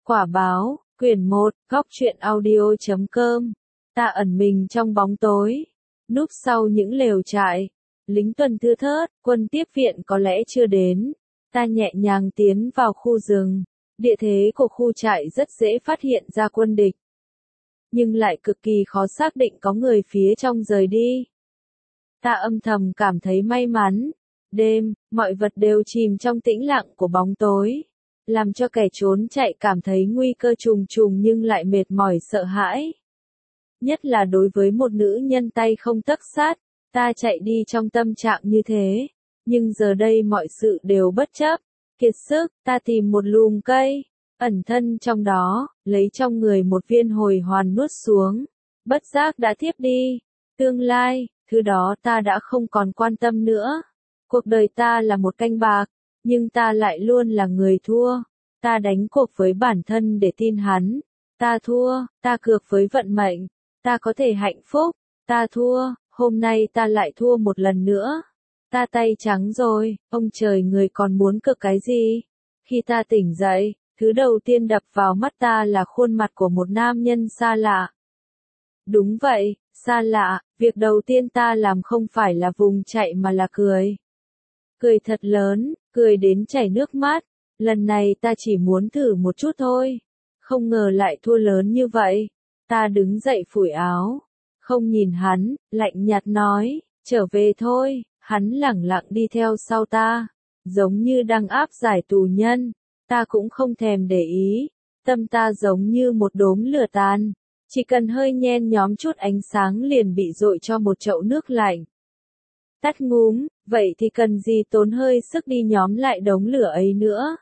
Quả báo, quyển 1, góc truyện audio.com. Ta ẩn mình trong bóng tối, núp sau những lều trại. Lính tuần thưa thớt, quân tiếp viện có lẽ chưa đến. Ta nhẹ nhàng tiến vào khu rừng. Địa thế của khu trại rất dễ phát hiện ra quân địch, nhưng lại cực kỳ khó xác định có người phía trong rời đi. Ta âm thầm cảm thấy may mắn. Đêm, mọi vật đều chìm trong tĩnh lặng của bóng tối, làm cho kẻ trốn chạy cảm thấy nguy cơ trùng trùng nhưng lại mệt mỏi sợ hãi. Nhất là đối với một nữ nhân tay không tấc sắt, ta chạy đi trong tâm trạng như thế. Nhưng giờ đây mọi sự đều bất chấp. Kiệt sức, ta tìm một lùm cây, ẩn thân trong đó, lấy trong người một viên hồi hoàn nuốt xuống. Bất giác đã thiếp đi. Tương lai, thứ đó ta đã không còn quan tâm nữa. Cuộc đời ta là một canh bạc, nhưng ta lại luôn là người thua. Ta đánh cuộc với bản thân để tin hắn. Ta thua, ta cược với vận mệnh. Ta có thể hạnh phúc. Ta thua, hôm nay ta lại thua một lần nữa. Ta tay trắng rồi, ông trời người còn muốn cược cái gì? Khi ta tỉnh dậy, thứ đầu tiên đập vào mắt ta là khuôn mặt của một nam nhân xa lạ. Đúng vậy, xa lạ, việc đầu tiên ta làm không phải là vùng chạy mà là cười. Cười thật lớn, cười đến chảy nước mắt. Lần này ta chỉ muốn thử một chút thôi. Không ngờ lại thua lớn như vậy. Ta đứng dậy phủi áo. Không nhìn hắn, lạnh nhạt nói, trở về thôi. Hắn lẳng lặng đi theo sau ta, giống như đang áp giải tù nhân. Ta cũng không thèm để ý. Tâm ta giống như một đốm lửa tàn. Chỉ cần hơi nhen nhóm chút ánh sáng liền bị dội cho một chậu nước lạnh. Tắt ngúm, vậy thì cần gì tốn hơi sức đi nhóm lại đống lửa ấy nữa.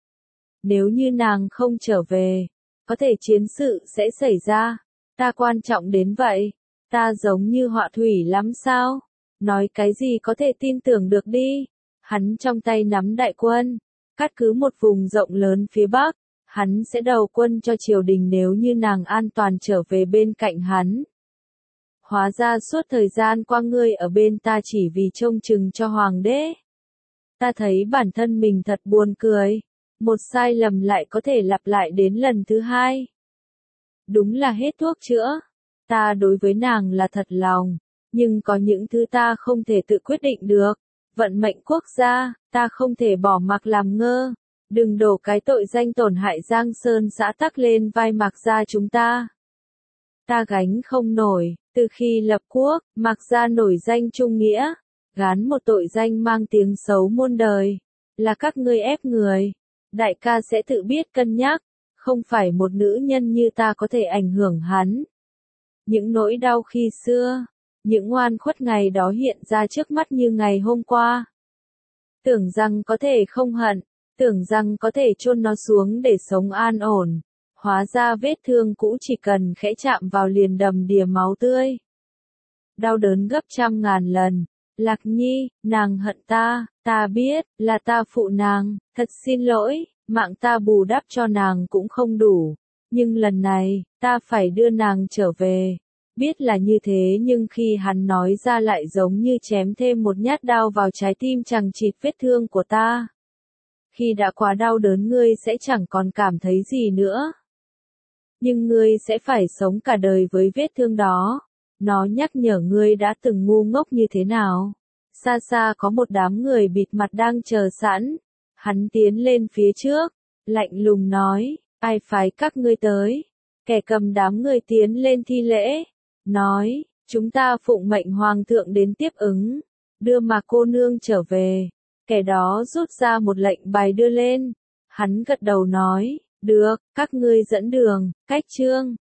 Nếu như nàng không trở về, có thể chiến sự sẽ xảy ra. Ta quan trọng đến vậy. Ta giống như họa thủy lắm sao? Nói cái gì có thể tin tưởng được đi. Hắn trong tay nắm đại quân, cắt cứ một vùng rộng lớn phía Bắc. Hắn sẽ đầu quân cho triều đình nếu như nàng an toàn trở về bên cạnh hắn. Hóa ra suốt thời gian qua ngươi ở bên ta chỉ vì trông chừng cho hoàng đế. Ta thấy bản thân mình thật buồn cười. Một sai lầm lại có thể lặp lại đến lần thứ hai. Đúng là hết thuốc chữa. Ta đối với nàng là thật lòng. Nhưng có những thứ ta không thể tự quyết định được. Vận mệnh quốc gia, ta không thể bỏ mặc làm ngơ. Đừng đổ cái tội danh tổn hại Giang Sơn xã Tắc lên vai Mạc gia chúng ta. Ta gánh không nổi, từ khi lập quốc, Mạc gia nổi danh trung nghĩa, gán một tội danh mang tiếng xấu muôn đời, là các ngươi ép người. Đại ca sẽ tự biết cân nhắc, không phải một nữ nhân như ta có thể ảnh hưởng hắn. Những nỗi đau khi xưa, những oan khuất ngày đó hiện ra trước mắt như ngày hôm qua. Tưởng rằng có thể không hận, tưởng rằng có thể chôn nó xuống để sống an ổn. Hóa ra vết thương cũ chỉ cần khẽ chạm vào liền đầm đìa máu tươi. Đau đớn gấp trăm ngàn lần. Lạc Nhi, nàng hận ta, ta biết, là ta phụ nàng, thật xin lỗi, mạng ta bù đắp cho nàng cũng không đủ. Nhưng lần này, ta phải đưa nàng trở về. Biết là như thế nhưng khi hắn nói ra lại giống như chém thêm một nhát đao vào trái tim chằng chịt vết thương của ta. Khi đã quá đau đớn ngươi sẽ chẳng còn cảm thấy gì nữa. Nhưng ngươi sẽ phải sống cả đời với vết thương đó. Nó nhắc nhở ngươi đã từng ngu ngốc như thế nào. Xa xa có một đám người bịt mặt đang chờ sẵn. Hắn tiến lên phía trước, lạnh lùng nói, ai phái các ngươi tới. Kẻ cầm đám người tiến lên thi lễ, nói, chúng ta phụng mệnh hoàng thượng đến tiếp ứng, đưa Mạc cô nương trở về. Kẻ đó rút ra một lệnh bài đưa lên. Hắn gật đầu nói, được, các ngươi dẫn đường, cách chương.